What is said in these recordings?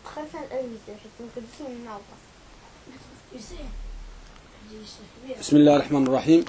بسم الله الرحمن الرحيم.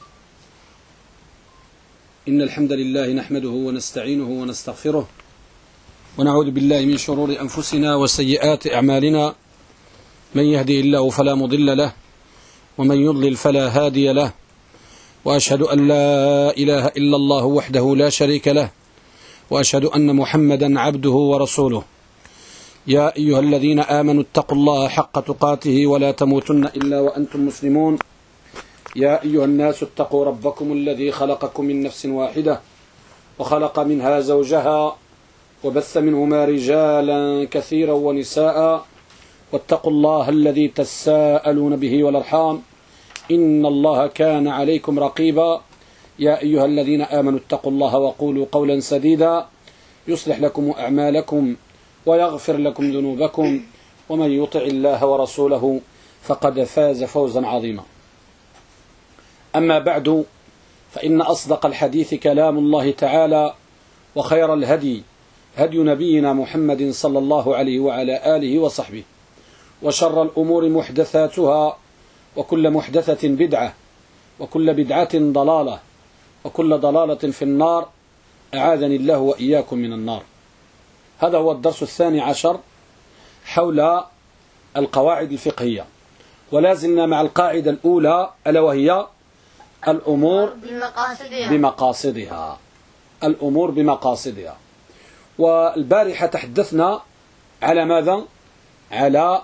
إن الحمد لله نحمده ونستعينه ونستغفره ونعوذ بالله من شرور أنفسنا وسيئات أعمالنا، من يهدي الله فلا مضل له ومن يضلل فلا هادي له، وأشهد أن لا إله إلا الله وحده لا شريك له، وأشهد أن محمدا عبده ورسوله. يا أيها الذين آمنوا اتقوا الله حق تقاته ولا تموتن إلا وأنتم مسلمون. يا أيها الناس اتقوا ربكم الذي خلقكم من نفس واحدة وخلق منها زوجها وبث منهما رجالا كثيرا ونساء، واتقوا الله الذي تساءلون به والأرحام إن الله كان عليكم رقيبا. يا أيها الذين آمنوا اتقوا الله وقولوا قولا سديدا يصلح لكم أعمالكم ويغفر لكم ذنوبكم، ومن يطع الله ورسوله فقد فاز فوزا عظيما. أما بعد، فإن أصدق الحديث كلام الله تعالى، وخير الهدي هدي نبينا محمد صلى الله عليه وعلى آله وصحبه، وشر الأمور محدثاتها، وكل محدثة بدعة، وكل بدعة ضلالة، وكل ضلالة في النار، أعاذني الله وإياكم من النار. هذا هو الدرس 12 حول القواعد الفقهية، ولا زلنا مع القاعدة الأولى ألا وهي الأمور بمقاصدها. الأمور بمقاصدها. والبارحة تحدثنا على ماذا؟ على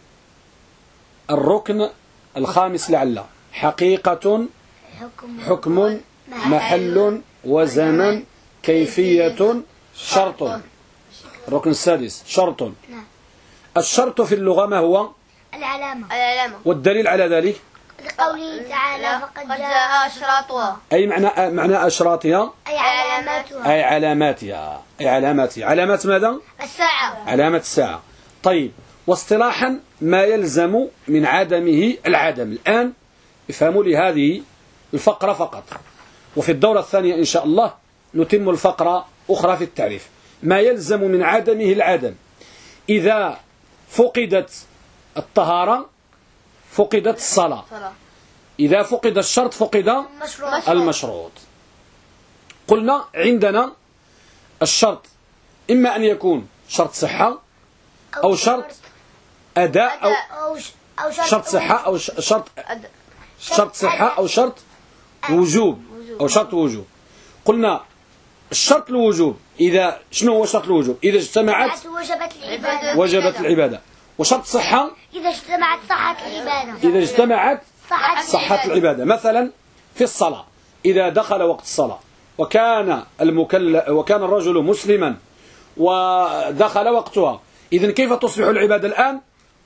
الركن الخامس لعل: حقيقة، حكم، محل، وزمن، كيفية، شرط. الركن السادس شرط. الشرط في اللغة ما هو؟ العلامة. والدليل على ذلك لقوله تعالى فقد جاء أشراطها. أي معنى أشراطها؟ أي علاماتها. أي علاماتها. أي علاماتها. علامات ماذا؟ الساعة. علامة الساعة. طيب، واصطلاحا ما يلزم من عدمه العدم. الآن افهموا لي هذه الفقرة فقط، وفي الدورة الثانية إن شاء الله نتم الفقرة أخرى في التعريف. ما يلزم من عدمه العدم: إذا فقدت الطهارة فقدت الصلاة، إذا فقد الشرط فقد المشروط. قلنا عندنا الشرط إما أن يكون شرط صحة أو شرط أداء أو شرط صحة أو شرط صحة أو شرط وجوب أو شرط وجوب. قلنا الشرط الوجوب إذا شنو هو شرط الوجوب؟ إذا اجتمعت وجبت العبادة. وشرط صحة إذا اجتمعت صحة العبادة. إذا اجتمعت صحة العبادة. مثلا في الصلاة، إذا دخل وقت الصلاة وكان الرجل مسلما ودخل وقتها، إذن كيف تصبح العبادة الآن؟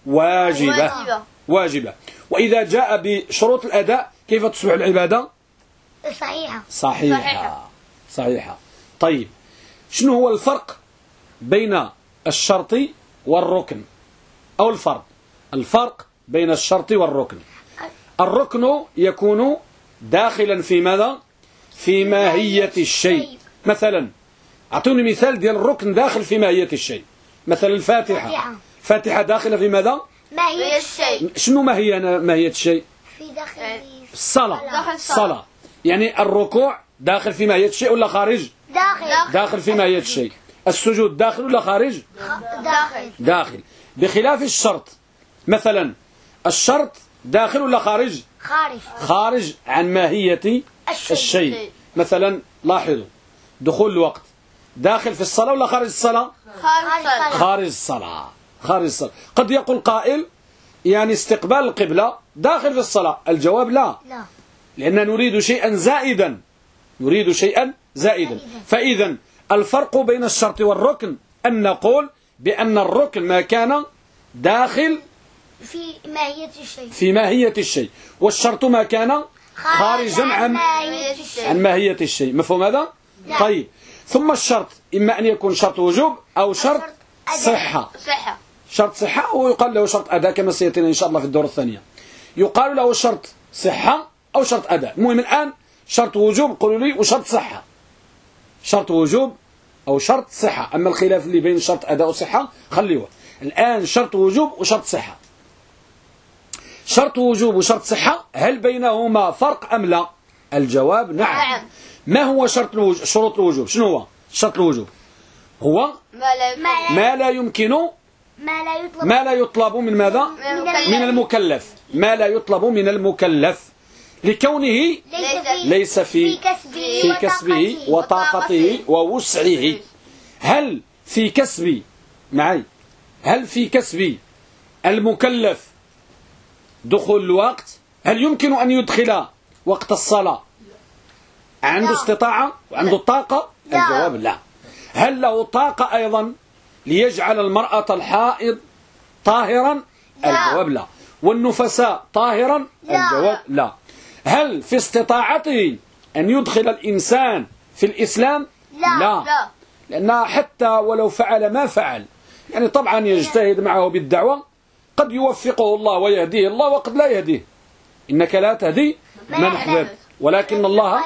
واجبة. وإذا جاء بشروط الأداء كيف تصبح العبادة؟ صحيحة. طيب، شنو هو الفرق بين الشرط والركن؟ أو الفرق بين الشرط والركن. الركن يكون داخلا في ماذا؟ في ماهية الشيء. مثلا أعطوني مثال ديال الركن داخل في ماهية الشيء. مثلا الفاتحة داخلة في ماذا؟ ماهية الشيء. شنو ماهية الشيء؟ في داخل الصلاة. يعني الركوع داخل في ماهية الشيء ولا خارج؟ داخل في ماهية الشيء. السجود داخل ولا خارج؟ داخل. بخلاف الشرط، مثلا الشرط داخل ولا خارج؟ خارج عن ماهية الشيء. مثلا لاحظوا، دخول الوقت داخل في الصلاة ولا خارج الصلاة؟ خارج الصلاة. قد يقول قائل يعني استقبال القبلة داخل في الصلاة. الجواب لا، لأننا نريد شيئا زائدا. فإذا الفرق بين الشرط والركن أن نقول بأن الركن ما كان داخل في ماهية الشيء، والشرط ما كان خارجا عن ماهية الشيء. مفهوم هذا؟ طيب، ثم الشرط إما أن يكون شرط وجوب أو شرط صحة. شرط صحة ويقال له شرط أداء كما سيأتينا إن شاء الله في الدورة الثانية. يقال له شرط صحة أو شرط أداء. المهم الآن شرط وجوب قولوا لي وشرط صحة. شرط وجوب أو شرط صحة. أما الخلاف اللي بين شرط أداء وصحة خليوه. الآن شرط وجوب وشرط صحة. شرط وجوب وشرط صحة هل بينهما فرق أم لا؟ الجواب نعم. ما هو شروط الوجوب؟ شنو هو شرط الوجوب؟ هو ما لا يمكن ما لا يطلب من ماذا؟ من المكلف. ما لا يطلب من المكلف لكونه ليس في كسبه وطاقته ووسعه. هل في كسب هل في كسب المكلف دخول الوقت؟ هل يمكن أن يدخل وقت الصلاة عنده استطاعة وعنده طاقة؟ الجواب لا. هل له طاقة أيضا ليجعل المرأة الحائض طاهرا؟ الجواب لا. والنفساء طاهرا؟ الجواب لا. هل في استطاعته أن يدخل الإنسان في الإسلام؟ لا. لأن حتى ولو فعل ما فعل يعني طبعا يجتهد معه بالدعوة، قد يوفقه الله ويهديه الله وقد لا يهديه. إنك لا تهدي من أحببت ولكن الله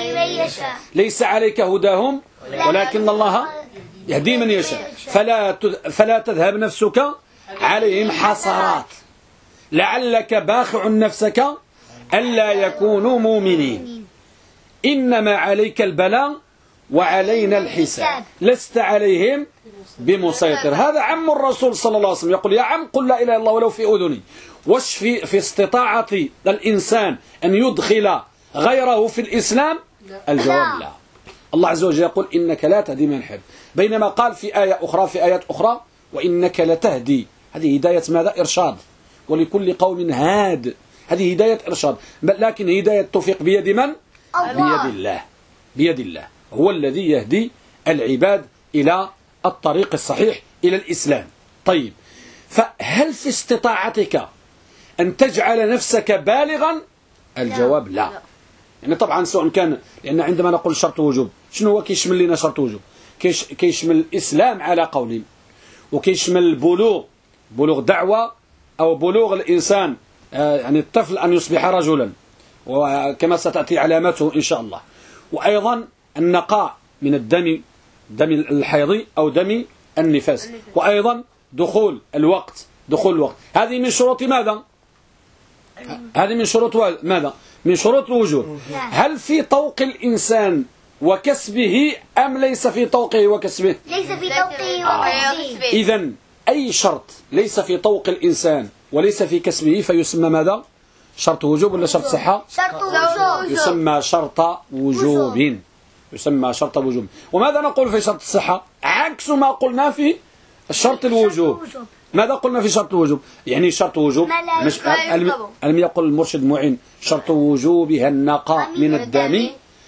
ليس عليك هداهم ولكن الله يهدي من يشاء. فلا تذهب نفسك عليهم حسرات لعلك باخع نفسك ألا يكونوا مؤمنين. إنما عليك البلاء وعلينا الحساب لست عليهم بمسيطر. هذا عم الرسول صلى الله عليه وسلم يقول يا عم قل لا إله إلا الله ولو في أذني. وش في استطاعة الإنسان أن يدخل غيره في الإسلام؟ الجواب لا. الله عز وجل يقول إنك لا تهدي من أحببت، بينما قال في آيات أخرى وإنك لتهدي. هذه هداية ماذا؟ إرشاد. ولكل قوم هاد، هذه هداية إرشاد. لكن هداية التوفيق بيد من؟ بيد الله. بيد الله هو الذي يهدي العباد إلى الطريق الصحيح إلى الإسلام. طيب، فهل في استطاعتك أن تجعل نفسك بالغا؟ الجواب لا. يعني طبعا سواء كان، لأن عندما نقول شرط وجوب شنو هو كيشمل لنا شرط وجوب؟ كيشمل الإسلام على قول، وكيشمل البلوغ، بلوغ دعوة أو بلوغ الإنسان يعني الطفل أن يصبح رجلا وكما ستأتي علامته إن شاء الله. وأيضا النقاء من الدم، دم الحيض أو دم النفاس. وأيضا دخول الوقت. هذه من شروط ماذا؟ هذه من شروط ماذا؟ من شروط الوجوب. هل في طوق الإنسان وكسبه أم ليس في طوقه وكسبه؟ ليس في طوقه وكسبه. إذن أي شرط ليس في طوق الإنسان وليس في كسبه فيسمى ماذا؟ شرط وجوب ولا شرط صحة؟ شرط وجوب. يسمى شرط وجوب. يسمى شرط وجوب. وماذا نقول في شرط الصحة؟ عكس ما قلنا في الشرط الوجوب. ماذا قلنا في شرط الوجوب؟ يعني شرط وجوب لم يقل المرشد معين شرط وجوبها النقاء من الدم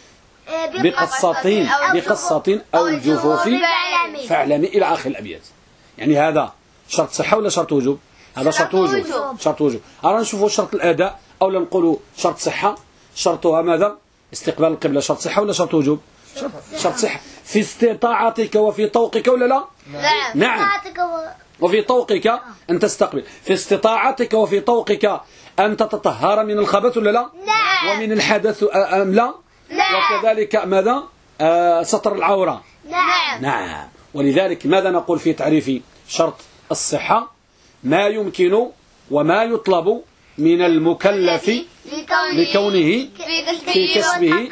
بقصة أو الجفوف فاعلمي إلى آخر الأبيات. يعني هذا شرط صحة ولا شرط وجوب؟ هذا شرط وجوب. شرط وجوب. أرى نشوفوا شرط الأداء أو نقولوا شرط صحة. شرطها ماذا؟ استقبال القبلة. شرط صحة ولا شرط وجوب؟ شرط صحة. في استطاعتك وفي طوقك ولا لا؟ نعم. وفي طوقك أن تستقبل، في استطاعتك وفي طوقك أن تتطهر من الخبث ولا لا؟ ومن الحدث أم لا؟ وكذلك ماذا؟ ستر العورة. نعم. ولذلك ماذا نقول في تعريف شرط الصحة؟ ما يمكن وما يطلب من المكلف لكونه في كسبه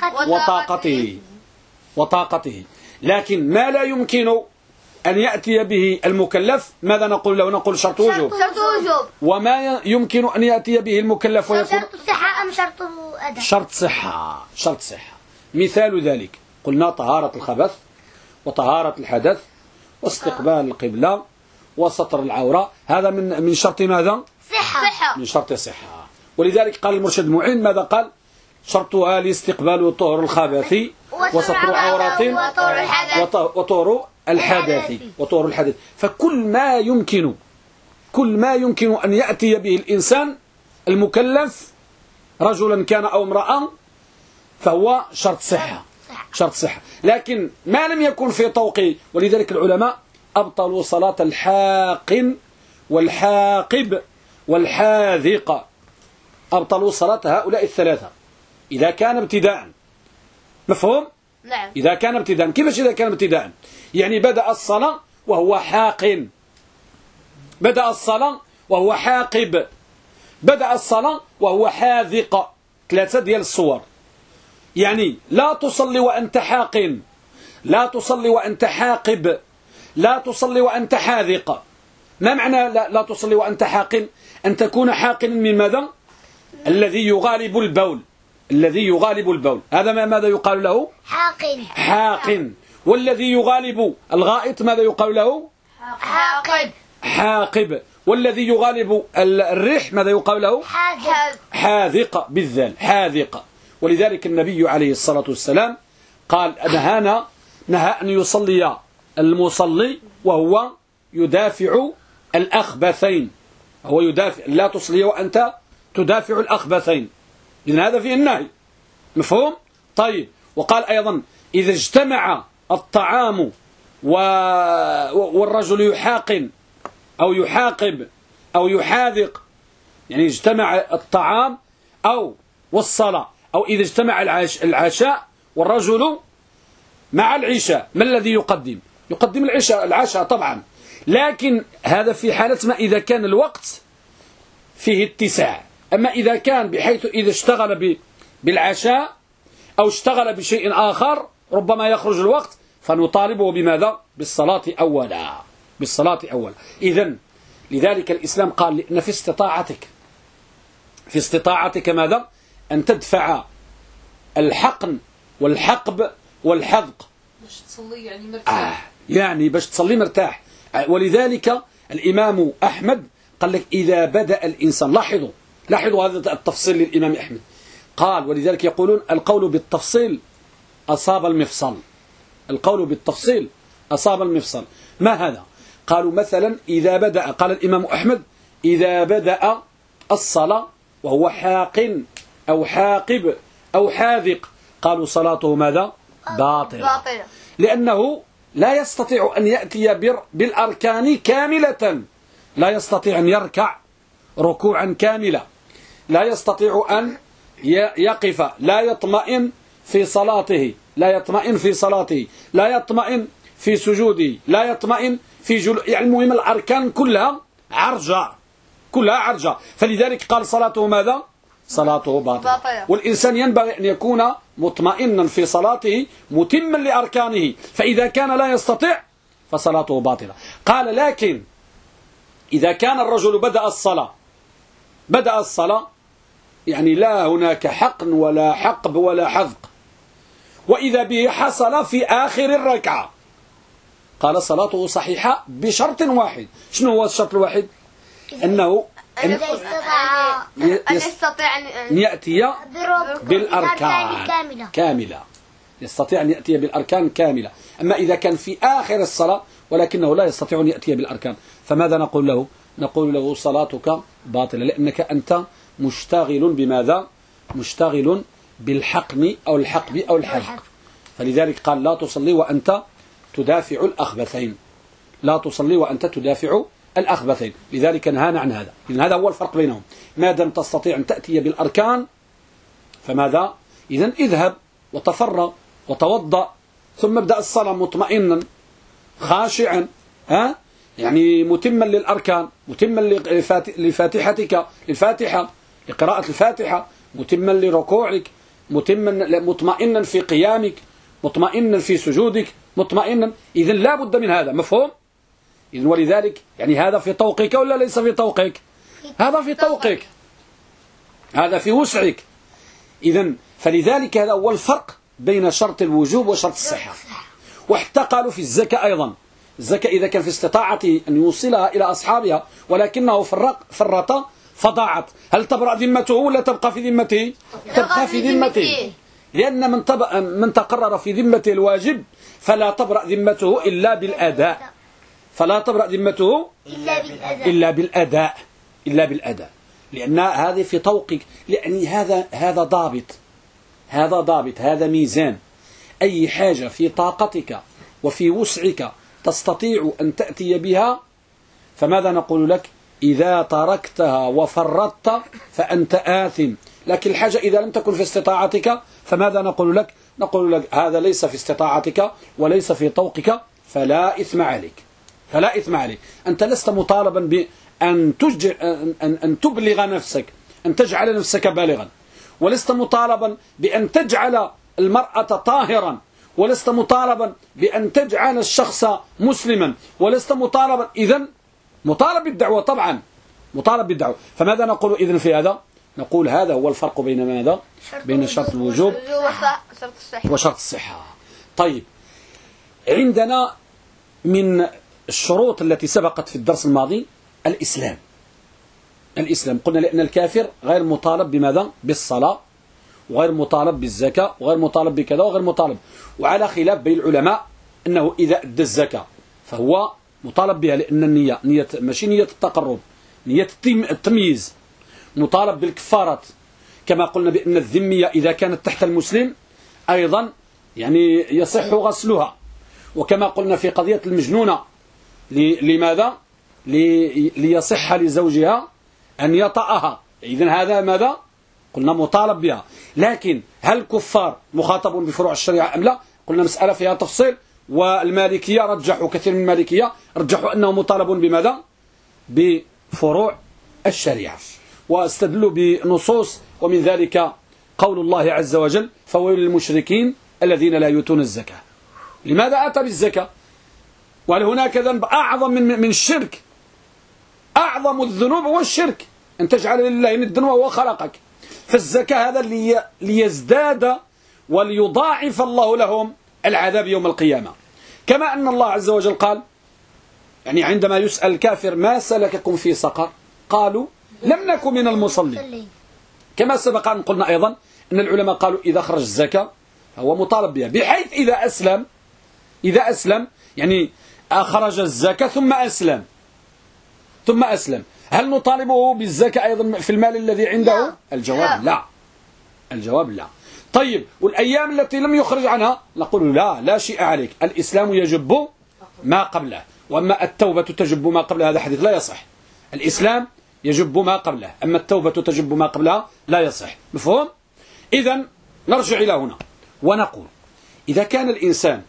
وطاقته. لكن ما لا يمكن أن يأتي به المكلف ماذا نقول له؟ نقول شرط وجوب. وما يمكن أن يأتي به المكلف ويكون شرط صحة أم شرط أداء؟ شرط صحة. مثال ذلك قلنا طهارة الخبث وطهارة الحدث واستقبال القبلة وستر العورة. هذا من شرط ماذا؟ صحة. من شرط صحة. ولذلك قال المرشد المعين ماذا قال؟ شرطها الاستقبال طهر الخبث وستر عورات وطهر الحدث. فكل ما يمكن أن يأتي به الإنسان المكلف رجلا كان أو امرأة فهو شرط صحة. لكن ما لم يكن في طوق، ولذلك العلماء أبطلوا صلاة الحاقن والحاقب والحاذق، أبطلوا صلاة هؤلاء الثلاثة إذا كان ابتداء. مفهوم؟ نعم. إذا كان ابتداء. كيفاش إذا كان ابتداء؟ يعني بدأ الصلاة وهو حاقن بدأ الصلاة وهو حاقب، بدأ الصلاة وهو حاذق. 3 ديال الصور. يعني لا تصلي وأنت حاق، لا تصلي وأنت حاقب، لا تصلي وأنت حاذق. ما معنى لا تصلي وأنت حاق؟ أن تكون حاقا من ماذا؟ الذي يغالب البول، الذي يغالب البول، هذا ماذا يقال له؟ حاقن. حاقن. والذي يغالب الغائط ماذا يقال له؟ حاقب. حاقب. والذي يغالب الريح ماذا يقال له؟ حاذق. حاذق بالذال، حاذق. ولذلك النبي عليه الصلاة والسلام قال نهى أن يصلي المصلي وهو يدافع الأخبثين، هو يدافع، لا تصلي وأنت تدافع الأخبثين، لأن هذا فيه النهي. مفهوم؟ طيب. وقال أيضا إذا اجتمع الطعام والرجل يحاقن أو يحاقب أو يحاذق، يعني اجتمع الطعام أو والصلاة، أو إذا اجتمع العشاء والرجل مع العشاء، ما الذي يقدم؟ يقدم العشاء طبعا، لكن هذا في حالة ما إذا كان الوقت فيه اتساع. أما إذا كان بحيث إذا اشتغل بالعشاء أو اشتغل بشيء آخر ربما يخرج الوقت، فنطالبه بماذا؟ بالصلاة أولا، بالصلاة أولا. إذن لذلك الإسلام قال لأن في استطاعتك ماذا؟ أن تدفع الحقن والحقب والحذق باش تصلي يعني مرتاح. يعني باش تصلي مرتاح. ولذلك الإمام أحمد قال لك إذا بدأ الإنسان، لاحظوا هذا التفصيل للإمام أحمد، قال ولذلك يقولون القول بالتفصيل أصاب المفصل، القول بالتفصيل أصاب المفصل. ما هذا؟ قالوا مثلا إذا بدأ، قال الإمام أحمد إذا بدأ الصلاة وهو حاق أو حاقب أو حاذق، قالوا صلاته ماذا؟ باطلة، لأنه لا يستطيع أن يأتي بالأركان كاملة، لا يستطيع أن يركع ركوعا كاملا، لا يستطيع أن يقف، لا يطمئن في صلاته، لا يطمئن في صلاته، لا يطمئن في سجوده، لا يطمئن في يعني المهم الأركان كلها عرجة، كلها عرجة. فلذلك قال صلاته ماذا؟ صلاته باطلة. والإنسان ينبغي أن يكون مطمئنا في صلاته متما لأركانه، فإذا كان لا يستطيع فصلاته باطلة. قال لكن إذا كان الرجل بدأ الصلاة يعني لا هناك حقن ولا حقب ولا حذق، وإذا به حصل في آخر الركعة، قال صلاته صحيحة بشرط واحد. شنو هو الشرط الواحد؟ أنه أن يستطيع أن يأتي بالأركان كاملة، يستطيع أن يأتي بالأركان كاملة. أما إذا كان في آخر الصلاة ولكنه لا يستطيع أن يأتي بالأركان، فماذا نقول له؟ نقول له صلاتك باطلة، لأنك أنت مشتغل بماذا؟ مشتغل بالحقن أو الحقب أو الحذق. فلذلك قال لا تصلي وأنت تدافع الأخبثين، لا تصلي وأنت تدافع الأخبثين. لذلك نهانا عن هذا، لأن هذا هو الفرق بينهم. ما دام تستطيع أن تأتي بالأركان فماذا؟ إذن اذهب وتفرغ وتوضأ ثم ابدأ الصلاة مطمئنا خاشعا، يعني متما للأركان، متما لفاتحتك، للفاتحة، لقراءة الفاتحة، متما لركوعك، مطمئنا في قيامك، مطمئنا في سجودك، مطمئنا. إذن لا بد من هذا. مفهوم؟ إذن ولذلك يعني هذا في طوقك ولا ليس في طوقك؟ هذا في طوقك، هذا في وسعك. إذن فلذلك هذا هو الفرق بين شرط الوجوب وشرط الصحة. وحتى قالوا في الزكاة أيضا، الزكاة إذا كان في استطاعته أن يوصلها إلى أصحابها ولكنه فرط فضاعت، هل تبرأ ذمته ولا تبقى في ذمته؟ تبقى في ذمته، لأن من تقرر في ذمته الواجب فلا تبرأ ذمته إلا بالأداء، فلا تبرأ ذمته إلا بالأداء، لأن هذه في طوقك، لأن هذا ضابط، هذا ميزان. أي حاجة في طاقتك وفي وسعك تستطيع أن تأتي بها، فماذا نقول لك؟ إذا تركتها وفرطت فأنت آثم. لكن الحاجة إذا لم تكن في استطاعتك فماذا نقول لك؟ نقول لك هذا ليس في استطاعتك وليس في طوقك فلا إثم عليك، فلا إثم عليه. أنت لست مطالبا بأن أن تبلغ نفسك، أن تجعل نفسك بالغا، ولست مطالبا بأن تجعل المرأة طاهرا، ولست مطالبا بأن تجعل الشخص مسلما، ولست مطالبا. إذن مطالب بالدعوة طبعا، مطالب بالدعوة. فماذا نقول إذن في هذا؟ نقول هذا هو الفرق بين ماذا؟ بين شرط الوجوب وشرط الصحة. طيب، عندنا من الشروط التي سبقت في الدرس الماضي الإسلام. الإسلام قلنا لأن الكافر غير مطالب بماذا؟ بالصلاة، وغير مطالب بالزكاة، وغير مطالب بكذا، وغير مطالب. وعلى خلاف بين العلماء أنه إذا أدى الزكاة فهو مطالب بها، لأن النية ماشي نية التقرب، نية التمييز. مطالب بالكفارات كما قلنا بأن الذمية إذا كانت تحت المسلم أيضا يعني يصح غسلها. وكما قلنا في قضية المجنونة لماذا؟ ليصح لزوجها أن يطأها. إذن هذا ماذا؟ قلنا مطالب بها. لكن هل الكفار مخاطب بفروع الشريعة أم لا؟ قلنا مسألة فيها تفصيل، والمالكية رجحوا، كثير من المالكية رجحوا أنه مطالب بماذا؟ بفروع الشريعة، واستدلوا بنصوص، ومن ذلك قول الله عز وجل: فويل للمشركين الذين لا يؤتون الزكاة. لماذا أتى بالزكاة؟ وهل هناك ذنب أعظم من الشرك؟ أعظم الذنوب هو الشرك، أن تجعل لله ندا وهو خلقك. فالزكاة هذا ليزداد وليضاعف الله لهم العذاب يوم القيامة. كما أن الله عز وجل قال، يعني عندما يسأل الكافر: ما سلككم في سقر؟ قالوا: لم نكن من المصلين. كما سبق أن قلنا أيضا أن العلماء قالوا إذا خرج الزكاة هو مطالب بها، بحيث إذا أسلم يعني أخرج الزكاة ثم أسلم، هل نطالبه بالزكاة أيضا في المال الذي عنده؟ الجواب لا. الجواب لا. طيب، والأيام التي لم يخرج عنها نقول لا شيء عليك، الإسلام يجب ما قبله، وأما التوبة تجب ما قبلها هذا حديث لا يصح. الإسلام يجب ما قبله، أما التوبة تجب ما قبلها لا يصح. مفهوم؟ إذن نرجع إلى هنا ونقول: إذا كان الإنسان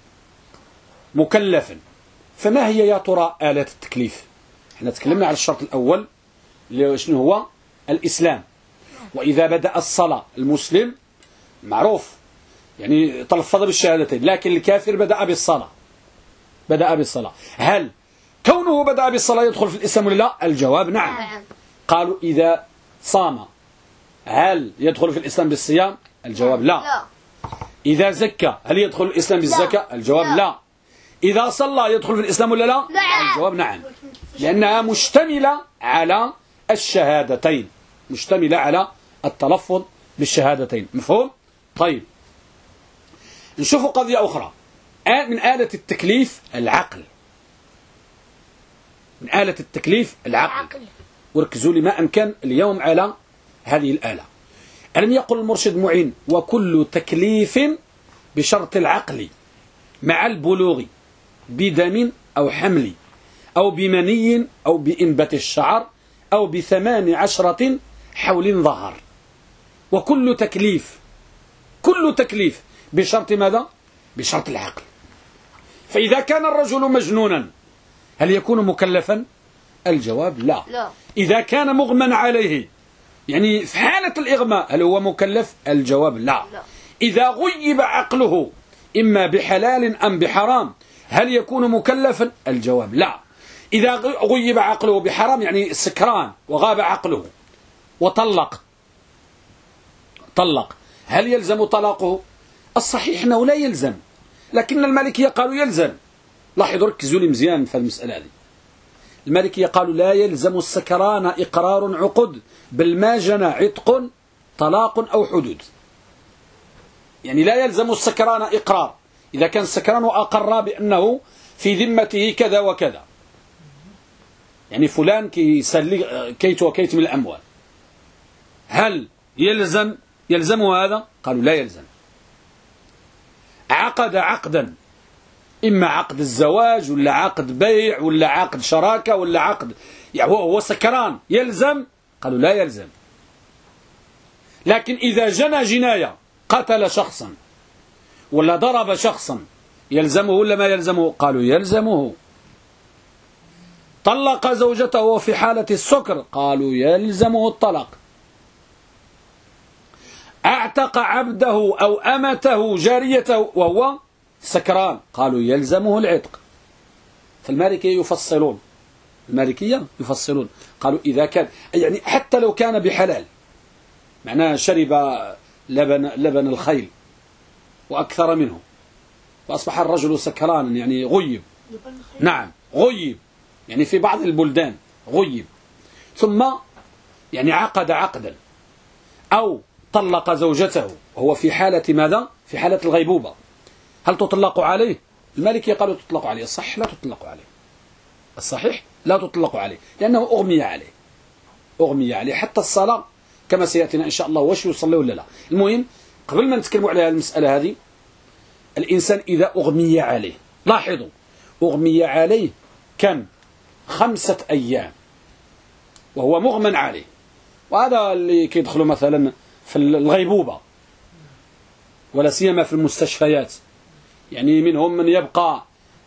مكلفا فما هي يا ترى آلات التكليف؟ احنا تكلمنا على الشرط الأول شنو هو؟ الإسلام. وإذا بدأ الصلاة المسلم معروف يعني تلفظ بالشهادتين، لكن الكافر بدأ بالصلاة. هل كونه بدأ بالصلاة يدخل في الإسلام ولا لا؟ الجواب نعم. قالوا إذا صام هل يدخل في الإسلام بالصيام؟ الجواب لا. إذا زكى هل يدخل الإسلام بالزكاة؟ الجواب لا. إذا صلى يدخل في الإسلام ولا لا؟ الجواب نعم، لأنها مشتملة على الشهادتين، مشتملة على التلفظ بالشهادتين. مفهوم؟ طيب، نشوف قضية أخرى من آلة التكليف العقل. من آلة التكليف العقل. وركزوا لي ما أمكن اليوم على هذه الآلة. ألم يقل المرشد معين: وكل تكليف بشرط العقل مع البلوغ بدم أو حمل أو بمني أو بإنبة الشعر أو ب18 حول ظهر. وكل تكليف بشرط ماذا؟ بشرط العقل. فإذا كان الرجل مجنونا هل يكون مكلفا؟ الجواب لا. إذا كان مغمى عليه يعني في حالة الإغماء هل هو مكلف؟ الجواب لا. إذا غيب عقله إما بحلال أم بحرام هل يكون مكلفا؟ الجواب لا. إذا غيب عقله بحرام يعني سكران وغاب عقله وطلق هل يلزم طلاقه؟ الصحيح أنه لا يلزم، لكن المالكية قالوا يلزم. لاحظوا، ركزوا لي مزيان في المسألة هذه. المالكية قالوا لا يلزم السكران إقرار عقد، بل ما جنى عتق طلاق أو حدود. يعني لا يلزم السكران إقرار إذا كان السكران وأقر بأنه في ذمته كذا وكذا، يعني فلان كيسلي كيت وكيت من الأموال، هل يلزمه هذا؟ قالوا لا يلزم. عقد عقدا، إما عقد الزواج ولا عقد بيع ولا عقد شراكة ولا عقد يعني هو سكران، يلزم؟ قالوا لا يلزم. لكن إذا جنى جناية قتل شخصا ولا ضرب شخصا يلزمه ولا ما يلزمه؟ قالوا يلزمه. طلق زوجته في حالة السكر قالوا يلزمه الطلاق. اعتق عبده أو أمته جاريته وهو سكران قالوا يلزمه العتق. فالمالكية يفصلون قالوا إذا كان يعني حتى لو كان بحلال، معناه شرب لبن الخيل وأكثر منه فأصبح الرجل سكرانا، يعني غيب. نعم غيب، يعني في بعض البلدان غيب، ثم يعني عقد عقدا أو طلق زوجته وهو في حالة ماذا؟ في حالة الغيبوبة، هل تطلق عليه؟ المالكية قالوا تطلق عليه. الصح لا تطلق عليه، الصحيح لا تطلق عليه لأنه أغمي عليه حتى الصلاة كما سيأتينا إن شاء الله واش يصلي ولا لا. المهم قبل ما نتكلم على المسألة هذه، الإنسان إذا أغمي عليه، لاحظوا أغمي عليه كم؟ 5 أيام وهو مغمى عليه، وهذا اللي كيدخلوا مثلا في الغيبوبة ولا سيما في المستشفيات، يعني منهم من يبقى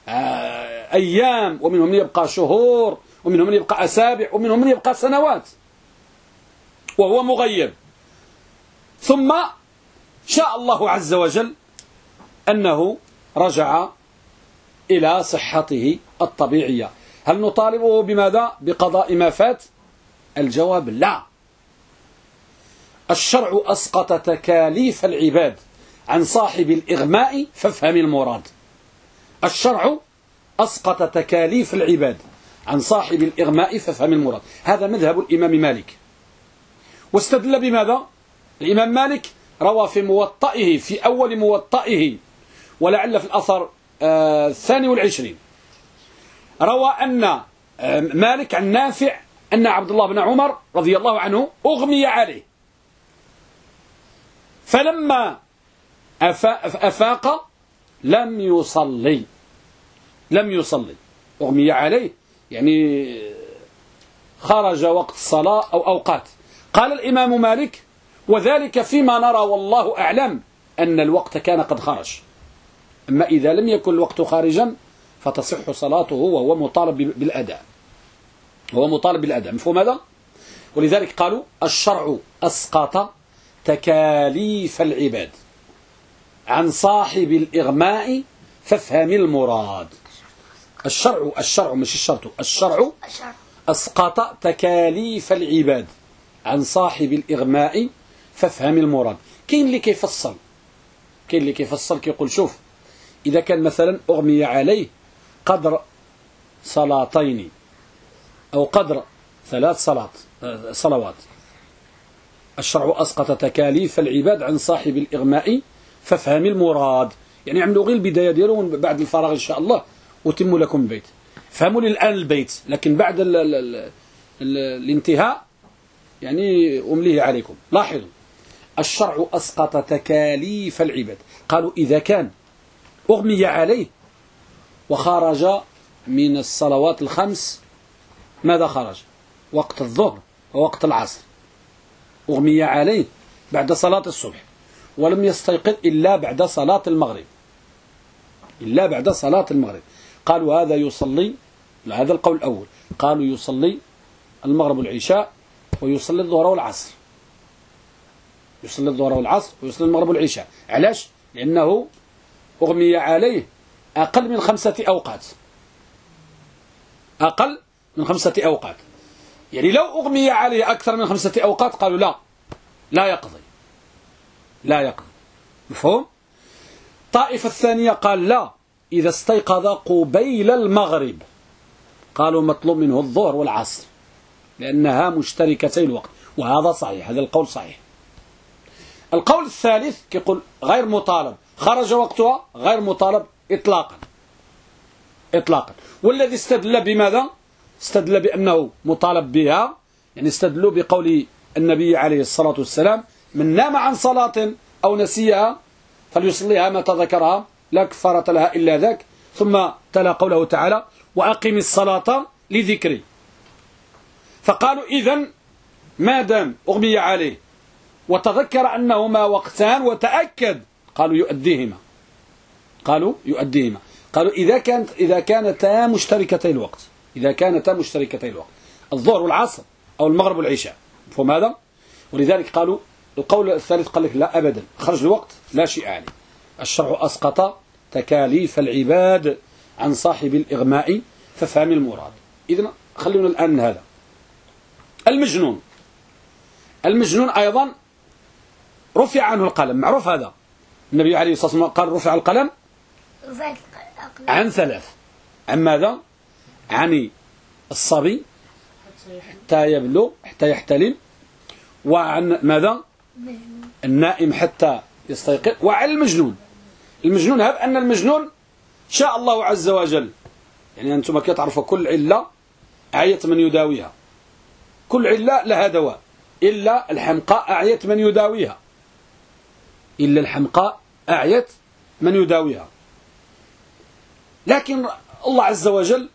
أيام، ومنهم من يبقى شهور، ومنهم من يبقى أسابع، ومنهم من يبقى سنوات وهو مغيب، ثم شاء الله عز وجل أنه رجع إلى صحته الطبيعية. هل نطالبه بماذا؟ بقضاء ما فات؟ الجواب لا. الشرع أسقط تكاليف العباد عن صاحب الإغماء فافهم المراد. الشرع أسقط تكاليف العباد عن صاحب الإغماء فافهم المراد. هذا مذهب الإمام مالك، واستدل بماذا؟ الإمام مالك روى في موطئه، في أول موطئه، ولعل في الأثر 22، روى أن مالك عن نافع أن عبد الله بن عمر رضي الله عنه أغمي عليه، فلما أفاق لم يصلي. أغمي عليه يعني خرج وقت الصلاة أو أوقات. قال الإمام مالك: وذلك فيما نرى والله أعلم أن الوقت كان قد خرج، أما إذا لم يكن الوقت خارجا فتصح صلاته وهو مطالب بالأداء، مفهوم هذا؟ ولذلك قالوا الشرع أسقط تكاليف العباد عن صاحب الإغماء فافهم المراد. الشرع مش الشرط، الشرع أسقط تكاليف العباد عن صاحب الإغماء فافهم المراد. كاين اللي كيفصل كيقول شوف، إذا كان مثلا أغمي عليه قدر صلاتين أو قدر 3 صلوات، الشرع أسقط تكاليف العباد عن صاحب الإغماء فافهم المراد. يعني عملوا غير البداية ديالو، بعد الفراغ إن شاء الله وتموا لكم البيت. فهموا لي الآن البيت، لكن بعد الانتهاء يعني أمليه عليكم. لاحظوا الشرع أسقط تكاليف العباد. قالوا إذا كان أغمي عليه وخرج من الصلوات الخمس، ماذا خرج؟ وقت الظهر ووقت العصر. أغمي عليه بعد صلاة الصبح ولم يستيقظ إلا بعد صلاة المغرب، قالوا هذا يصلي، هذا القول الأول، قالوا يصلي المغرب والعشاء ويصلي الظهر والعصر، ويصلي المغرب والعشاء. علاش؟ لأنه أغمي عليه أقل من 5 أوقات، يعني لو أغمي عليه أكثر من 5 أوقات قالوا لا يقضي. مفهوم؟ الطائفة الثانية قال لا، إذا استيقظ قبيل المغرب قالوا مطلوب منه الظهر والعصر لأنها مشتركتي الوقت، وهذا صحيح، هذا القول صحيح. القول الثالث كيقول غير مطالب، خرج وقتها غير مطالب إطلاقا. والذي استدل بماذا؟ استدل بأنه مطالب بها، يعني استدلوا بقول النبي عليه الصلاة والسلام: من نام عن صلاة أو نسيها فليصليها متى ذكرها لا كفارة لها إلا ذاك. ثم تلا قوله تعالى: وأقم الصلاة لذكري. فقالوا إذن ما دام أغمي عليه وتذكر أنهما وقتان وتأكد، قالوا يؤديهما. قالوا إذا كانتا مشتركتي الوقت إذا كانتا مشتركتي الوقت، الظهر والعصر أو المغرب والعشاء، مفهوم هذا؟ ولذلك قالوا القول الثالث قال لك لا أبدا، خرج الوقت لا شيء عليه، الشرع أسقط تكاليف العباد عن صاحب الإغماء ففهم المراد. إذن خلونا الآن من هذا. المجنون أيضا رفع عنه القلم، معروف هذا، النبي عليه الصلاة والسلام قال رفع القلم عن ثلاث، عن ماذا؟ عن الصبي حتى يبلغ حتى يحتلم، وعن ماذا؟ النائم حتى يستيقظ، وعن المجنون. المجنون هب أن المجنون شاء الله عز وجل، يعني أنتم كتعرفوا كل علة أعيت من يداويها، كل علة لها دواء، إلا الحمقاء أعيت من يداويها، إلا الحمقاء أعيت من يداويها. لكن الله عز وجل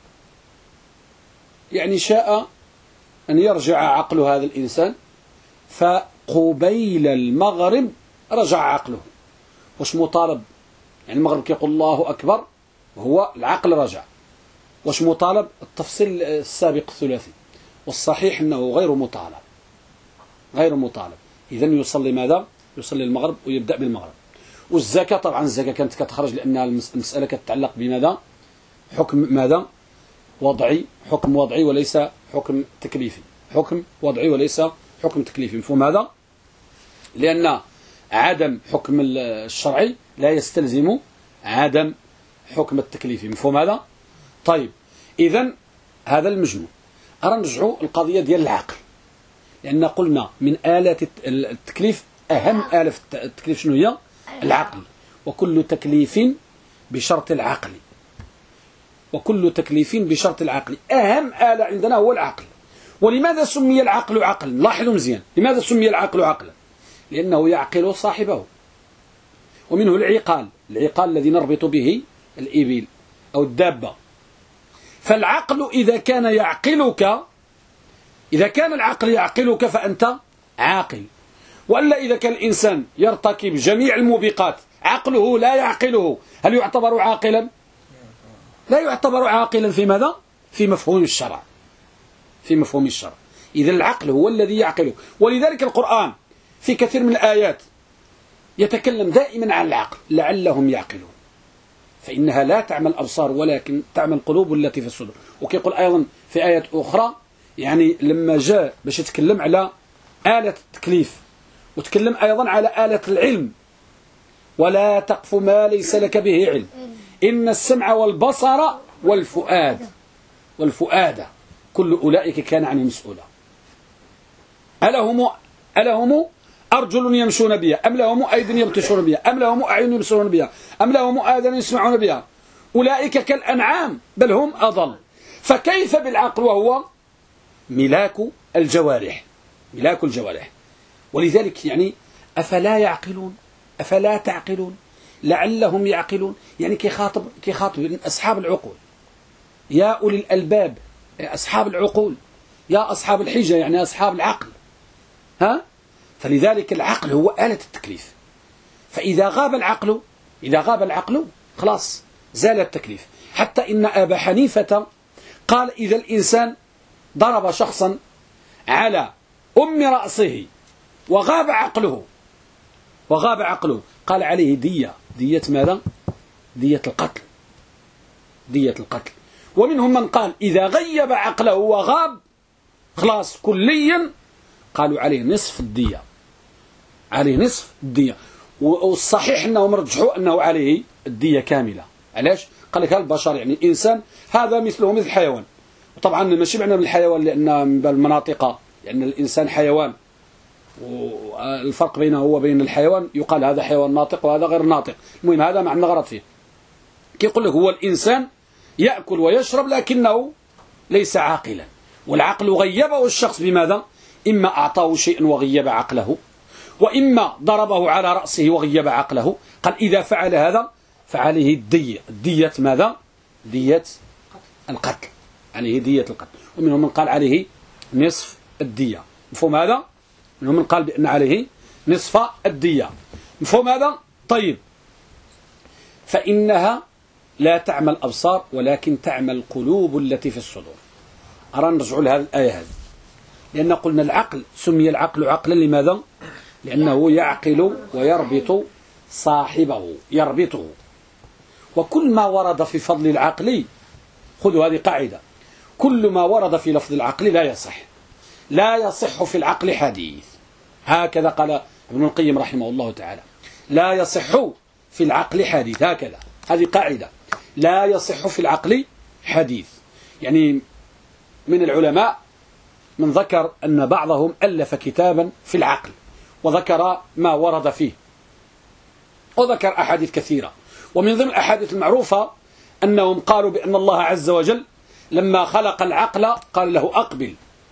يعني شاء أن يرجع عقل هذا الإنسان، فقبيل المغرب رجع عقله. وش مطالب؟ يعني المغرب كيقول الله أكبر وهو العقل رجع. وش مطالب؟ التفصيل السابق الثلاثي، والصحيح أنه غير مطالب، غير مطالب. إذن يصلي ماذا؟ يصلي المغرب ويبدأ بالمغرب. والزكاة طبعا الزكاة كانت كتخرج لأن المسألة كتتعلق بماذا؟ حكم ماذا؟ وضعي، حكم وضعي وليس حكم تكليفي، حكم وضعي وليس حكم تكليفي. مفهوم هذا؟ لأن عدم حكم الشرعي لا يستلزم عدم حكم التكليفي. مفهوم هذا؟ طيب، إذن هذا المجنون. أرنرجعوا القضية ديال العقل، لأن قلنا من آلات التكليف أهم آلة في التكليف شنو هي؟ العقل. وكل تكليف بشرط العقل، وكل تكليف بشرط العقل. أهم آلة عندنا هو العقل. ولماذا سمي العقل عقلا؟ لاحظوا مزيان، لماذا سمي العقل عقلا؟ لأنه يعقل صاحبه، ومنه العقال، العقال الذي نربط به الإبل أو الدابة. فالعقل إذا كان يعقلك، إذا كان العقل يعقلك فأنت عاقل. وإلا إذا كان الإنسان يرتكب جميع الموبقات عقله لا يعقله، هل يعتبر عاقلا؟ لا يعتبر عاقلا. في ماذا؟ في مفهوم الشرع، في مفهوم الشرع. إذا العقل هو الذي يعقله. ولذلك القرآن في كثير من الآيات يتكلم دائما عن العقل، لعلهم يعقلون، فإنها لا تعمل الأبصار ولكن تعمل القلوب التي في الصدور. وكيقول أيضا في آيات أخرى، يعني لما جاء باش يتكلم على آلة التكليف، وتكلم أيضا على آلة العلم، ولا تقف ما ليس لك به علم إن السمع والبصر والفؤاد كل أولئك كان عنه مسؤولا. ألهم أرجل يمشون بها، أم لهم أيد يبطشون بها، أم لهم أعين يبصرون بها، أم لهم آذان يسمعون بها، أولئك كالأنعام بل هم أضل. فكيف بالعقل وهو ملاك الجوارح، ملاك الجوارح. ولذلك يعني أفلا يعقلون، أفلا تعقلون، لعلهم يعقلون. يعني كيخاطب أصحاب العقول، يا أولي الألباب، يا أصحاب العقول، يا أصحاب الحجة، يعني أصحاب العقل. ها؟ فلذلك العقل هو آلة التكليف. فإذا غاب العقل خلاص زال التكليف. حتى إن أبا حنيفة قال إذا الإنسان ضرب شخصا على أم رأسه وغاب عقله قال عليه دية ماذا؟ دية القتل. ومنهم من قال إذا غيب عقله وغاب خلاص كليا، قالوا عليه نصف الدية. والصحيح أنهم رجحوا أنه عليه الدية كاملة. علاش؟ قال لك البشر يعني الإنسان هذا مثله مثل الحيوان. وطبعا ماشي معنى من الحيوان لأن من المناطق، لأن الإنسان حيوان، والفرق بينه وبين الحيوان يقال هذا حيوان ناطق وهذا غير ناطق. المهم هذا معنى غلط فيه. كيقول لك هو الإنسان يأكل ويشرب لكنه ليس عاقلا، والعقل غيبه الشخص بماذا؟ إما أعطاه شيء وغيب عقله، وإما ضربه على رأسه وغيب عقله. قال إذا فعل هذا فعليه الدية ماذا؟ دية القتل، عليه دية القتل. ومنهم من قال عليه نصف الدية. مفهوم هذا؟ منهم من قال بأن عليه نصف الدية. مفهوم هذا؟ طيب، فإنها لا تعمى الأبصار ولكن تعمى القلوب التي في الصدور. أرى نرجع لهذه الآية هذه، لأن قلنا العقل سمي العقل عقلا لماذا؟ لأنه يعقل ويربط صاحبه، يربطه. وكل ما ورد في فضل العقل، خذوا هذه قاعدة، كل ما ورد في لفظ العقل لا يصح، لا يصح في العقل حديث. هكذا قال ابن القيم رحمه الله تعالى، لا يصح في العقل حديث، هكذا، هذه قاعدة، لا يصح في العقل حديث. يعني من العلماء من ذكر أن بعضهم ألف كتابا في العقل وذكر ما ورد فيه، وذكر أحاديث كثيرة. ومن ضمن الأحاديث المعروفة أنهم قالوا بأن الله عز وجل لما خلق العقل قال له أقبل،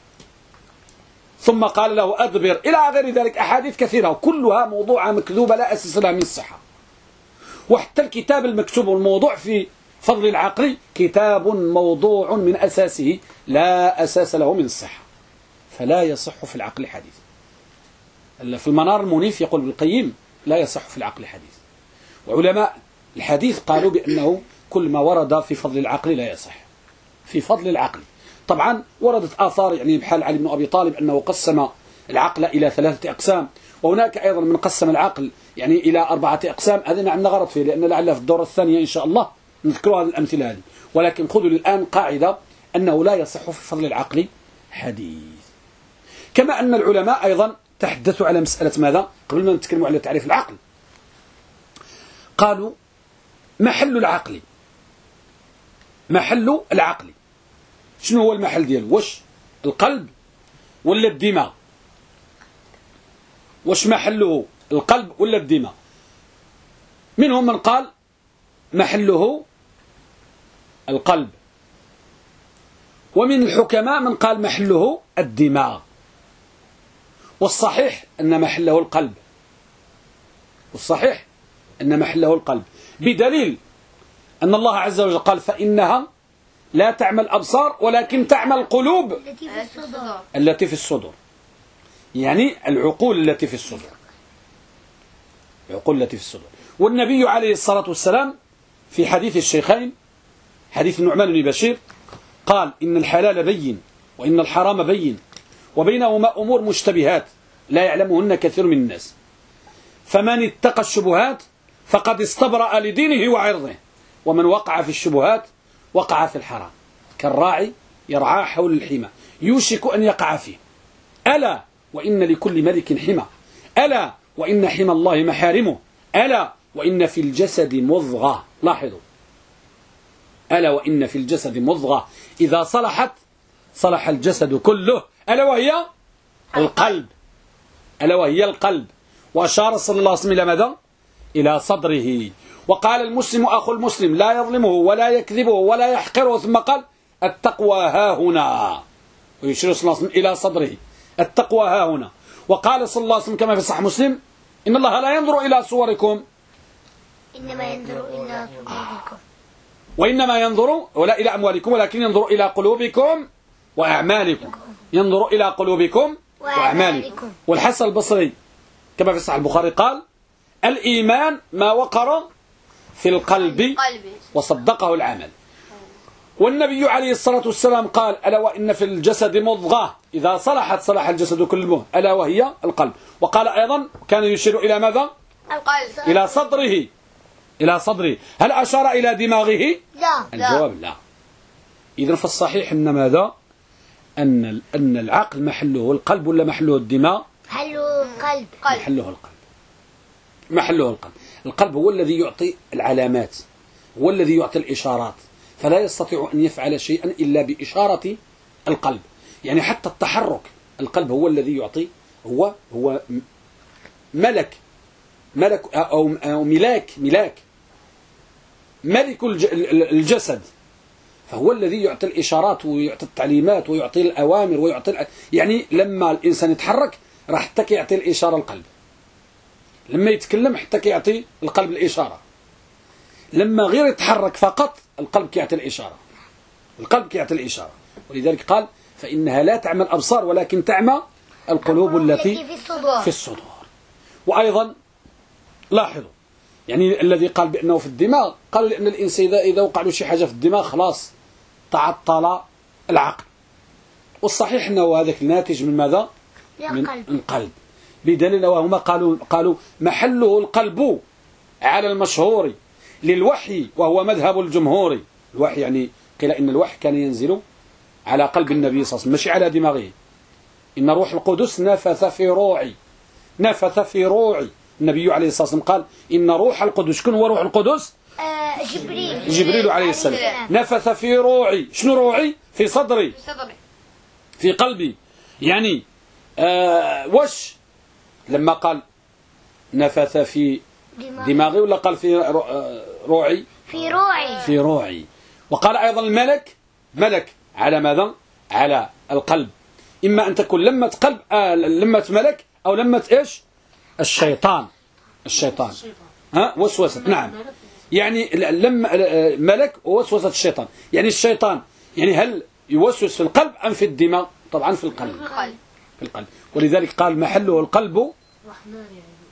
ثم قال له أدبر، إلى غير ذلك أحاديث كثيرة، وكلها موضوعة مكذوبة لا أساس لها من الصحة. وحتى الكتاب المكتوب الموضوع في فضل العقل كتاب موضوع من أساسه لا أساس له من الصحة، فلا يصح في العقل حديث. في المنار المنيف يقول ابن القيم لا يصح في العقل حديث. وعلماء الحديث قالوا بأنه كل ما ورد في فضل العقل لا يصح، في فضل العقل. طبعا وردت آثار يعني بحال علي بن أبي طالب أنه قسم العقل إلى 3 أقسام، وهناك أيضا من قسم العقل يعني إلى 4 أقسام. هذا ما عندنا غرض فيه، لأن لعل في الدورة الثانية إن شاء الله نذكر هذه الأمثلة هذه، ولكن خذوا الآن قاعدة أنه لا يصح في فضل العقل حديث. كما أن العلماء أيضا تحدثوا على مسألة ماذا؟ قبل ما نتكلموا على تعريف العقل، قالوا محل العقل، محل العقل شنو هو المحل دياله؟ واش القلب ولا الدماغ؟ واش محله القلب ولا الدماغ؟ منهم من قال محله القلب، ومن الحكماء من قال محله الدماغ، والصحيح أن محله القلب، والصحيح أن محله القلب، بدليل أن الله عز وجل قال فإنها لا تعمى الأبصار ولكن تعمى القلوب التي في الصدور، يعني العقول التي في الصدور، العقول التي في الصدور. والنبي عليه الصلاة والسلام في حديث الشيخين، حديث النعمان بن بشير، قال إن الحلال بين وإن الحرام بين وبينهما أمور مشتبهات لا يعلمهن كثير من الناس، فمن اتقى الشبهات فقد استبرأ لدينه وعرضه، ومن وقع في الشبهات وقع في الحرام، كالراعي يرعى حول الحمى يوشك أن يقع فيه. ألا وإن لكل ملك حمى، ألا وإن حمى الله محارمه، ألا وإن في الجسد مضغة، لاحظوا، ألا وإن في الجسد مضغة إذا صلحت صلح الجسد كله، ألا وهي القلب، ألا وهي القلب. وأشار صلى الله عليه وسلم إلى ماذا؟ إلى صدره، وقال المسلم أخو المسلم لا يظلمه ولا يكذبه ولا يحقره، ثم قال التقوى ها هنا، ويشير صلى الله عليه وسلم إلى صدره، التقوى ها هنا. وقال صلى الله عليه وسلم كما في صحيح مسلم إن الله لا ينظر إلى صوركم إنما ينظر إلى قلوبكم، وإنما ينظر ولا إلى أموالكم ولكن ينظر إلى قلوبكم وأعمالكم، ينظر إلى قلوبكم وأعمالكم. والحسن البصري كما في صحيح البخاري قال الإيمان ما وقر في القلب وصدقه العمل. والنبي عليه الصلاة والسلام قال ألا وإن في الجسد مضغة إذا صلحت صلح الجسد كله، ألا وهي القلب. وقال أيضا كان يشير إلى ماذا؟ القلب، إلى صدره، إلى صدره. هل أشار إلى دماغه؟ لا، الجواب لا. إذن فالصحيح أن ماذا؟ أن العقل محله القلب ولا محله الدماغ؟ محله القلب، محله القلب، محله القلب. القلب هو الذي يعطي العلامات، هو الذي يعطي الإشارات، فلا يستطيع أن يفعل شيئا إلا بإشارة القلب. يعني حتى التحرك القلب هو الذي يعطي، هو ملك أو ملاك ملك الجسد، فهو الذي يعطي الإشارات ويعطي التعليمات ويعطي الأوامر ويعطي يعني لما الإنسان يتحرك راح حتى كيعطي الإشارة القلب، لما يتكلم حتى كيعطي القلب الإشارة، لما غير يتحرك فقط القلب كيعطي الإشارة، القلب كيعطي الإشارة. ولذلك قال فإنها لا تعمى الأبصار ولكن تعمى القلوب التي في الصدور. وأيضا لاحظوا يعني الذي قال بأنه في الدماغ قالوا لأن الإنسان إذا وقع له شي حاجة في الدماغ خلاص تعطل العقل. والصحيح أنه هذاك الناتج من ماذا؟ من القلب. بدليل وهم قالوا محله القلب على المشهور للوحي وهو مذهب الجمهور. الوحي يعني قيل إن الوحي كان ينزل على قلب النبي صلى الله عليه وسلم ماشي على دماغه. إن روح القدس نفث في روعي، نفث في روعي. النبي عليه الصلاة والسلام قال إن روح القدس، شكون هو روح القدس؟ جبريل عليه السلام. نفث في روعي. شنو روعي؟ في صدري، في قلبي. يعني وش لما قال نفث في دماغي ولا قال في روعي؟ في روعي. وقال أيضا الملك، ملك على ماذا؟ على القلب. إما أن تكون لمة قلب، لمة ملك، أو لمة إيش؟ الشيطان. وسوسة. نعم، يعني لما ملك ووسوسة الشيطان. يعني الشيطان يعني هل يوسوس في القلب أم في الدماغ؟ طبعا في القلب. في القلب. ولذلك قال محله القلب. الرحمن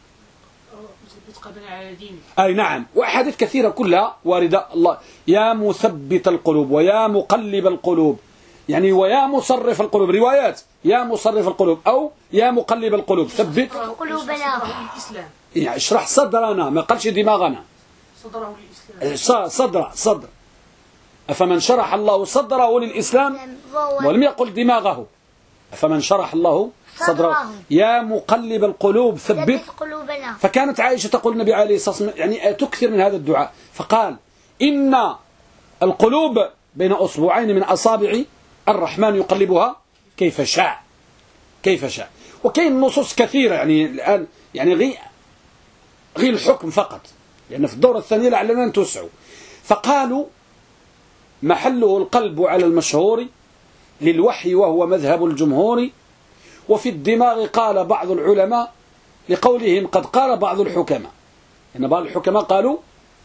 يعني أي نعم. وأحاديث كثيرة كلها واردة. الله يا مثبت القلوب ويا مقلب القلوب، يعني ويا مصرف القلوب. روايات يا مصرف القلوب أو يا مقلب القلوب ثبت قلوبنا. يعني اشرح صدرنا، ما قالش دماغنا. صدره للإسلام. صدر. أفمن شرح الله صدره للإسلام ولم يقل دماغه. أفمن شرح الله صدره. يا مقلب القلوب ثبت قلوبنا. فكانت عائشة تقول النبي عليه الصلاة والسلام يعني تكثر من هذا الدعاء، فقال إن القلوب بين أصبعين من أصابع الرحمن يقلبها كيف شاء. وكاين نصوص كثيرة يعني الآن يعني غير الحكم فقط، لأن في الدورة الثانية لعلنا نتوسعوا. فقالوا محله القلب على المشهور للوحي وهو مذهب الجمهور. وفي الدماغ قال بعض العلماء لقولهم قد قال بعض الحكماء، إن بعض الحكماء قالوا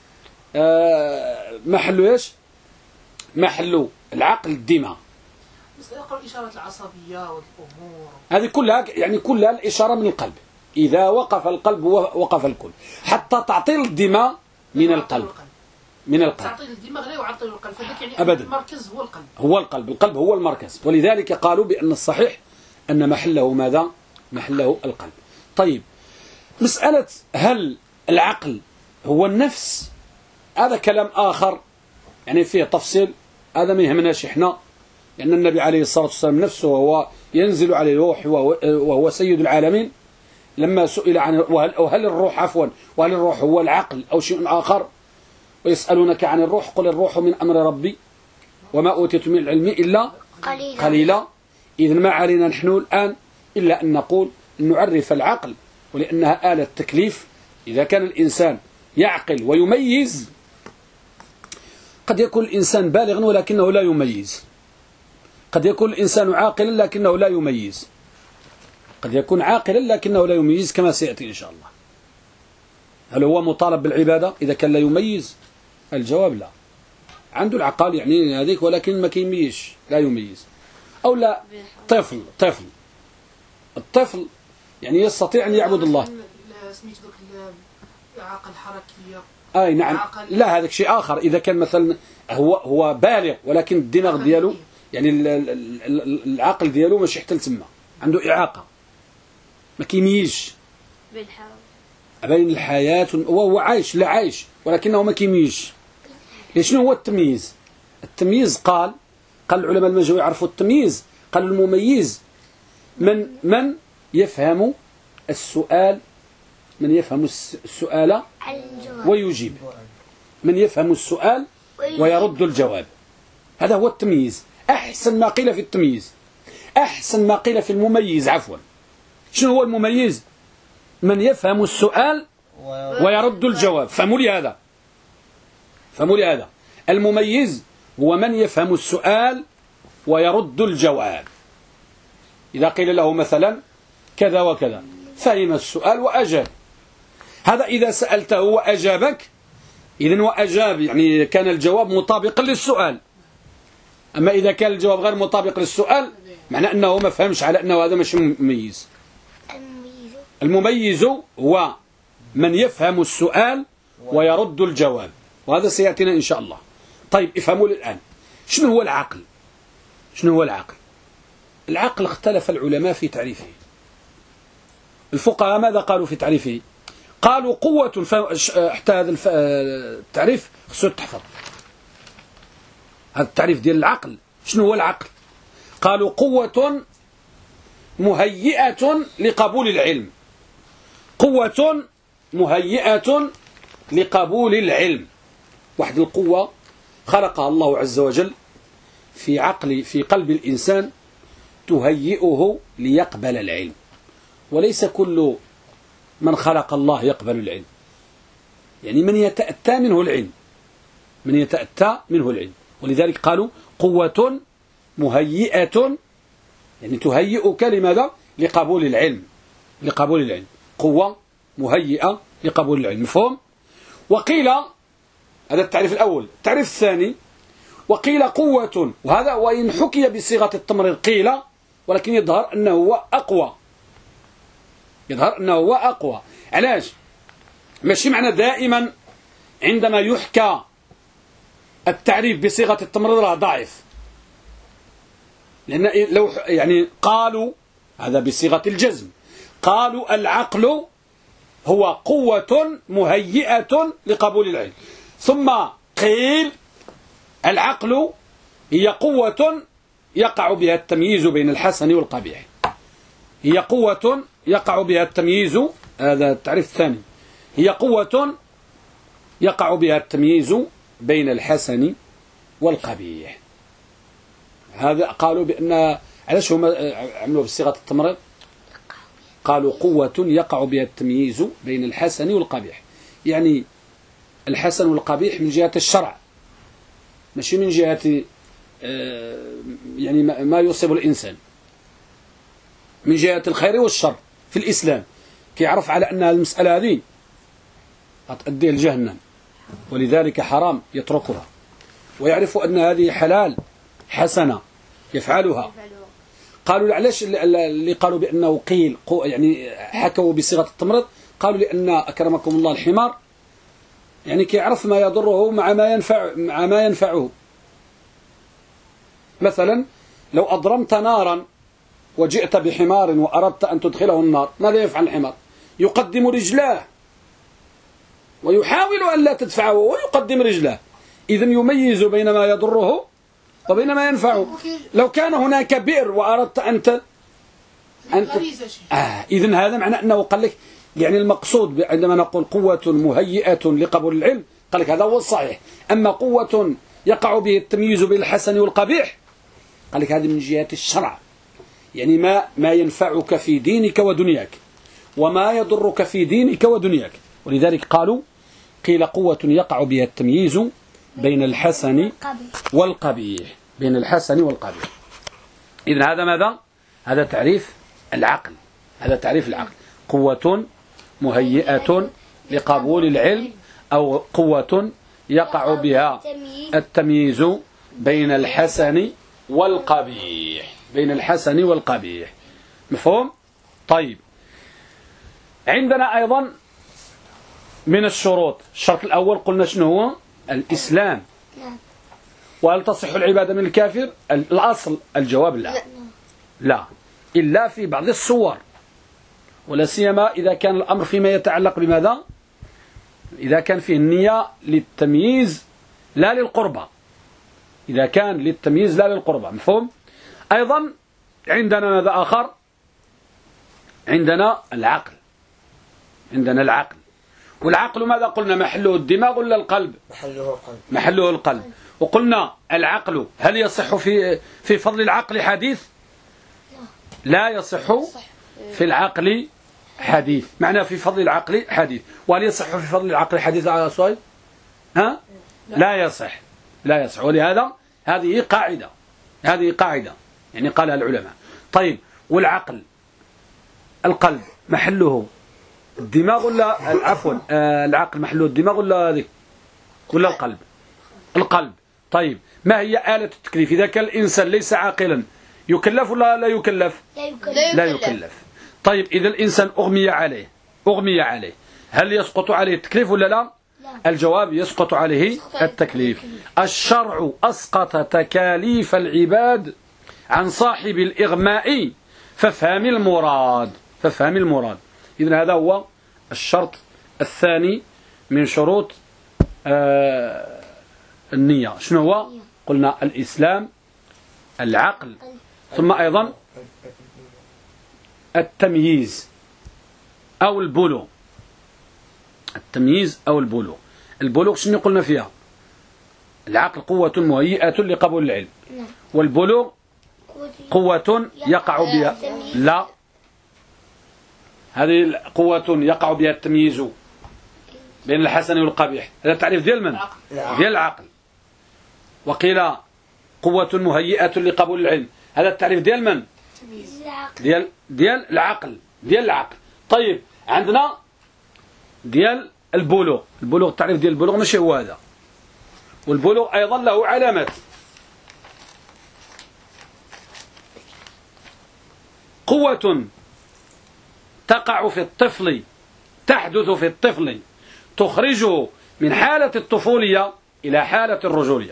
محله إيش؟ محله العقل الدماغ. يقرأ الإشارات العصبية والأمور هذه كلها يعني كلها الإشارة من القلب. إذا وقف القلب وقف الكل. حتى تعطيل الدماغ من القلب. تعطيل الدماغ لا يعطل القلب، فذلك يعني أبدا. المركز هو القلب. القلب هو المركز. ولذلك قالوا بأن الصحيح أن محله ماذا؟ محله القلب. طيب، مسألة هل العقل هو النفس، هذا كلام آخر يعني فيه تفصيل، هذا ما يهمناش إحنا، لأن النبي عليه الصلاة والسلام نفسه وهو ينزل عليه الروح وهو سيد العالمين لما سئل عن هل الروح هو العقل أو شيء آخر، ويسألونك عن الروح قل الروح من أمر ربي وما أوتيت من العلم إلا قليلا. إذن ما علينا نحن الآن إلا أن نقول أن نعرف العقل، ولأنها آلة تكليف. إذا كان الإنسان يعقل ويميز، قد يكون الإنسان بالغا ولكنه لا يميز، قد يكون الإنسان عاقلا لكنه لا يميز، قد يكون عاقلا لكنه لا يميز كما سيأتي إن شاء الله. هل هو مطالب بالعبادة إذا كان لا يميز؟ الجواب لا. عنده العقل يعني هذيك ولكن ما كيميزش، لا يميز. أو لا، الطفل يعني يستطيع أن يعبد الله. سميت ذوك الإعاقة الحركية. أي نعم. لا، هذا شيء آخر. إذا كان مثلا هو بالغ ولكن الدماغ ديالو يعني العقل ديالو ماشي حتى لتما، عنده إعاقة ما كيميزش بين الحياة وهو عايش، لا عايش ولكنه ما كيميزش. شنو هو التمييز؟ التمييز قال العلماء المجهول يعرفوا التمييز، قال المميز من يفهم السؤال، من يفهم السؤال ويجيب، من يفهم السؤال ويرد الجواب. هذا هو التمييز. أحسن ما قيل في التمييز، أحسن ما قيل في المميز عفوا. شنو هو المميز؟ من يفهم السؤال ويرد الجواب. فهموا لي هذا. المميز هو من يفهم السؤال ويرد الجواب. إذا قيل له مثلا كذا وكذا فهم السؤال وأجاب، هذا إذا سألته وأجابك إذن وأجاب يعني كان الجواب مطابقا للسؤال. أما إذا كان الجواب غير مطابق للسؤال معنى أنه ما فهمش، على أنه هذا مش مميز. المميز هو من يفهم السؤال ويرد الجواب، وهذا سيأتينا إن شاء الله. طيب افهموا الآن شنو هو العقل. شنو هو العقل؟ العقل اختلف العلماء في تعريفه. الفقهاء ماذا قالوا في تعريفه؟ قالوا قوة، حتى هذا التعريف خصو تحفظ. هذا التعريف ديال العقل. شنو هو العقل؟ قالوا قوة مهيئة لقبول العلم. قوة مهيئة لقبول العلم. واحد القوة خلقها الله عز وجل في قلب الإنسان تهيئه ليقبل العلم، وليس كل من خلق الله يقبل العلم، يعني من يتأتى منه العلم، من يتأتى منه العلم. ولذلك قالوا قوة مهيئة، يعني تهيئك لماذا؟ لقبول العلم. لقبول العلم، قوة مهيئة لقبول العلم. مفهوم؟ وقيل، هذا التعريف الأول. التعريف الثاني، وقيل قوة، وهذا وإن حكي بصيغة التمرير قيل، ولكن يظهر أنه هو أقوى. يظهر أنه هو أقوى. علاش؟ ماشي معنى دائما عندما يحكى التعريف بصيغة التمرير راه ضعيف، لأن لو يعني قالوا هذا بصيغة الجزم، قالوا العقل هو قوة مهيئة لقبول العلم، ثم قيل العقل هي قوة يقع بها التمييز بين الحسن والقبيح. هي قوة يقع بها التمييز، هذا التعريف الثاني، هي قوة يقع بها التمييز بين الحسن والقبيح. هذا قالوا بأن، علاش هما عملوا بصيغة التمرير؟ قالوا قوة يقع بها التمييز بين الحسن والقبيح، يعني الحسن والقبيح من جهة الشرع، ماشي من جهة يعني ما يصيب الإنسان، من جهة الخير والشر في الإسلام. كيعرف على أن المسألة هذه تؤديه لجهنم، ولذلك حرام يتركها، ويعرف أن هذه حلال حسنة يفعلها. قالوا علاش اللي قالوا بأنه قيل يعني حكوا بصيغة التمريض؟ قالوا لأن أكرمكم الله الحمار يعني كيعرف ما يضره مع ما ينفعه. مثلا لو أضرمت نارا وجئت بحمار وأردت أن تدخله النار، ماذا يفعل الحمار؟ يقدم رجلاه ويحاول أن لا تدفعه ويقدم رجلاه، إذن يميز بين ما يضره وبين ما ينفعه. لو كان هناك بئر وأردت أنت إذن هذا معنى أنه قال لك، يعني المقصود عندما نقول قوة مهيئة لقبول العلم، قال لك هذا هو الصحيح. أما قوة يقع به التمييز بين الحسن والقبيح، قال لك هذه من جهة الشرع، يعني ما ينفعك في دينك ودنياك وما يضرك في دينك ودنياك. ولذلك قالوا قيل قوة يقع بها التمييز بين الحسن والقبيح، بين الحسن والقبيح. إذن هذا ماذا؟ هذا تعريف العقل. هذا تعريف العقل، قوة مهيئة لقبول العلم، أو قوة يقع بها التمييز بين الحسن والقبيح، بين الحسن والقبيح. مفهوم؟ طيب، عندنا أيضا من الشروط، الشرط الأول قلنا شنو هو؟ الإسلام. وهل تصح العبادة من الكافر؟ الأصل الجواب لا، لا، إلا في بعض الصور، ولا سيما إذا كان الأمر فيما يتعلق بماذا؟ إذا كان فيه النية للتمييز لا للقربة، إذا كان للتمييز لا للقربة. مفهوم؟ أيضا عندنا ماذا آخر؟ عندنا العقل. عندنا العقل، والعقل ماذا قلنا؟ محله الدماغ ولا القلب؟ محله القلب. محله القلب. وقلنا العقل، هل يصح في فضل العقل حديث؟ لا يصح في العقل حديث. معناه في فضل العقل حديث. وهل يصح في فضل العقل حديث على صويب؟ ها؟ لا يصح، لا يصح. ولهذا هذه قاعدة، هذه قاعدة يعني قالها العلماء. طيب، والعقل القلب محله الدماغ ولا عفوا العقل محله الدماغ ولا ذيك ولا القلب؟ القلب. طيب، ما هي آلة التكليف؟ إذا كان الإنسان ليس عاقلا يكلف ولا لا يكلف؟ لا يكلف. طيب، إذا الإنسان أغمي عليه، هل يسقط عليه التكليف ولا لا؟ الجواب يسقط عليه التكليف. الشرع أسقط تكاليف العباد عن صاحب الإغماء فافهم المراد. فافهم المراد. إذن هذا هو الشرط الثاني من شروط النية. شنو هو؟ قلنا الإسلام، العقل، ثم أيضا التمييز أو البلوغ. التمييز أو البلوغ. البلوغ شنو قلنا فيها؟ العقل قوة مهيئة لقبول العلم، والبلوغ قوة يقع بها لا، هذه قوة يقع بها التمييز بين الحسن والقبيح. هذا تعريف ديال من؟ ديال العقل. وقيل قوة مهيئة لقبول العلم، هذا التعريف ديال من؟ ديال العقل. ديال العقل. طيب عندنا ديال البلوغ. البلوغ التعريف ديال البلوغ ماشي هو هذا، والبلوغ أيضا له علامات. قوة تقع في الطفل، تحدث في الطفل، تخرجه من حالة الطفولية إلى حالة الرجولية.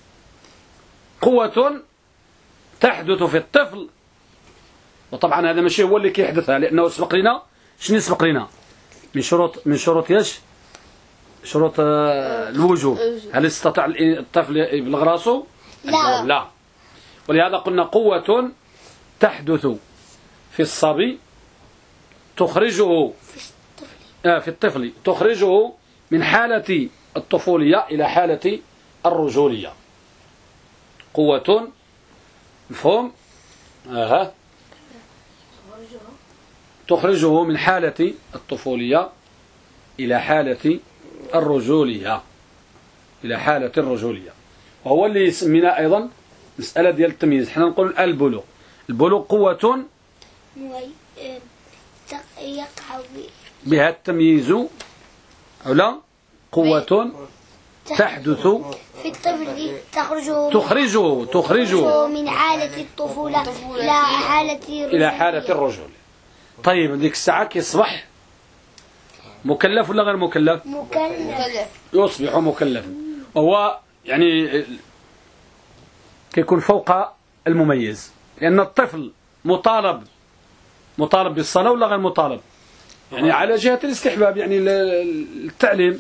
قوة تحدث في الطفل، وطبعا هذا ماشي هو اللي كيحدثها، لأنه سبق لنا. شنو سبق لنا من شروط ايش؟ شروط الوجوب. هل يستطيع الطفل يبلغ راسه؟ لا. ولهذا قلنا قوة تحدث في الصبي تخرجه في الطفل، تخرجه من حالة الطفولية إلى حالة الرجولية. قوة مفهوم؟ تخرجه من حالة الطفولية إلى حالة الرجولية، إلى حالة الرجولية. وهو اللي يسمينا أيضا مسألة ديال التمييز. حنا نقول البلوغ. البلوغ قوة يقع بها التمييز، أو لا، قوة تحدث في الطفل تخرجه من حالة الطفولة إلى حالة الرجولة. طيب ديك الساعة كيصبح مكلف ولا غير مكلف؟ مكلف. يصبح مكلفا، وهو يعني كيكون فوق المميز، لأن الطفل مطالب بالصلاة ولا غير مطالب؟ يعني على جهة الاستحباب، يعني التعليم.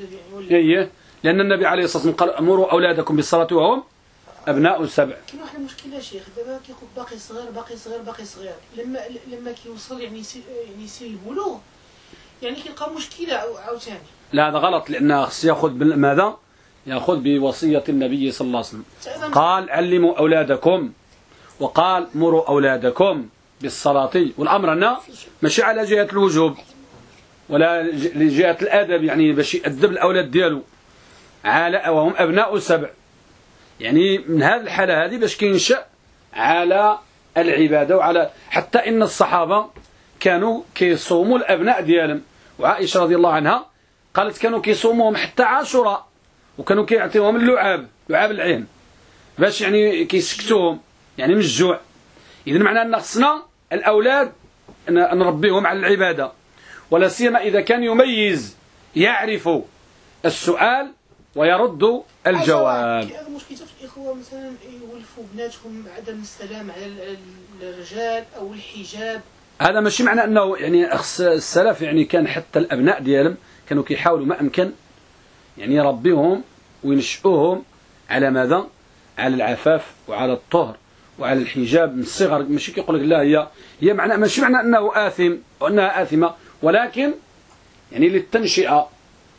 لأن النبي عليه الصلاة والسلام قال أمروا أولادكم بالصلاة وهم أبناء 7. كاين واحد المشكلة شيخ، دابا كيكون باقي صغير لما كيوصل يعني يصير البلوغ، يعني كيلقى مشكلة عاوتاني. لا هذا غلط، لأنه خص يأخذ ماذا؟ يأخذ بوصية النبي صلى الله عليه وسلم. قال علموا أولادكم، وقال مروا أولادكم بالصلاة. والأمر هنا ماشي على جهة الوجوب ولا لجهة الأدب، يعني باش يأدب الأولاد ديالو على وهم أبناء 7. يعني من هذه الحالة هذه باش كينشأ على العبادة، وعلى حتى إن الصحابة كانوا كيصوموا الأبناء ديالهم. وعائشة رضي الله عنها قالت كانوا كيصوموهم حتى عاشوراء، وكانوا كيعطيوهم لعاب العين باش يعني كيسكتوهم يعني من الجوع. إذن معناه أن خصنا الأولاد نربيهم على العبادة، ولا سيما إذا كان يميز، يعرف السؤال ويرد الجواب. هذا مشكلة في الإخوة مثلا يولفوا بناتهم عدم السلام على الرجال أو الحجاب. هذا ماشي معنى أنه يعني السلف يعني كان حتى الأبناء ديالهم كانوا كيحاولوا ما أمكن يعني يربيهم وينشئوهم على ماذا؟ على العفاف وعلى الطهر وعلى الحجاب من الصغر. ماشي كيقول لك لا هي معنى، ماشي معنى أنه آثم وأنها آثمة، ولكن يعني للتنشئة.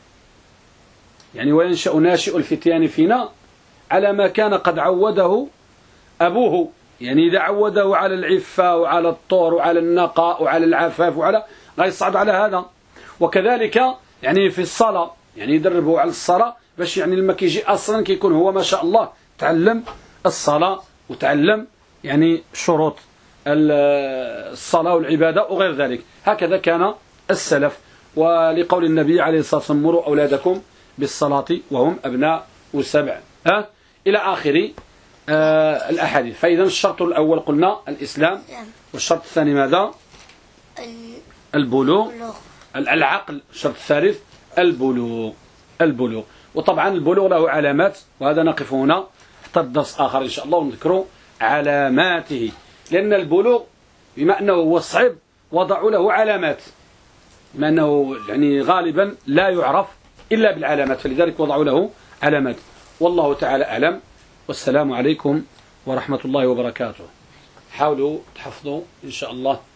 يعني وينشأ ناشئ الفتيان فينا على ما كان قد عوده أبوه. يعني إذا عوده على العفة وعلى الطهر وعلى النقاء وعلى العفاف وعلى غيصعد على هذا. وكذلك يعني في الصلاة، يعني يدربه على الصلاة باش يعني لما كيجي أصلا كيكون هو ما شاء الله تعلم الصلاة وتعلم يعني شروط الصلاة والعبادة وغير ذلك. هكذا كان السلف. ولقول النبي عليه الصلاة والسلام مروا أولادكم بالصلاة وهم أبناء 7 إلى آخر الأحاديث. فإذا الشرط الأول قلنا الإسلام، والشرط الثاني ماذا؟ البلوغ. العقل. الشرط الثالث البلوغ. البلوغ. وطبعا البلوغ له علامات، وهذا نقف هنا حتى الدرس آخر إن شاء الله ونذكر علاماته، لأن البلوغ بما أنه هو الصعب وضعوا له علامات، بما أنه يعني غالبا لا يعرف إلا بالعلامات، فلذلك وضعوا له علامات. والله تعالى أعلم، والسلام عليكم ورحمة الله وبركاته. حاولوا تحفظوا إن شاء الله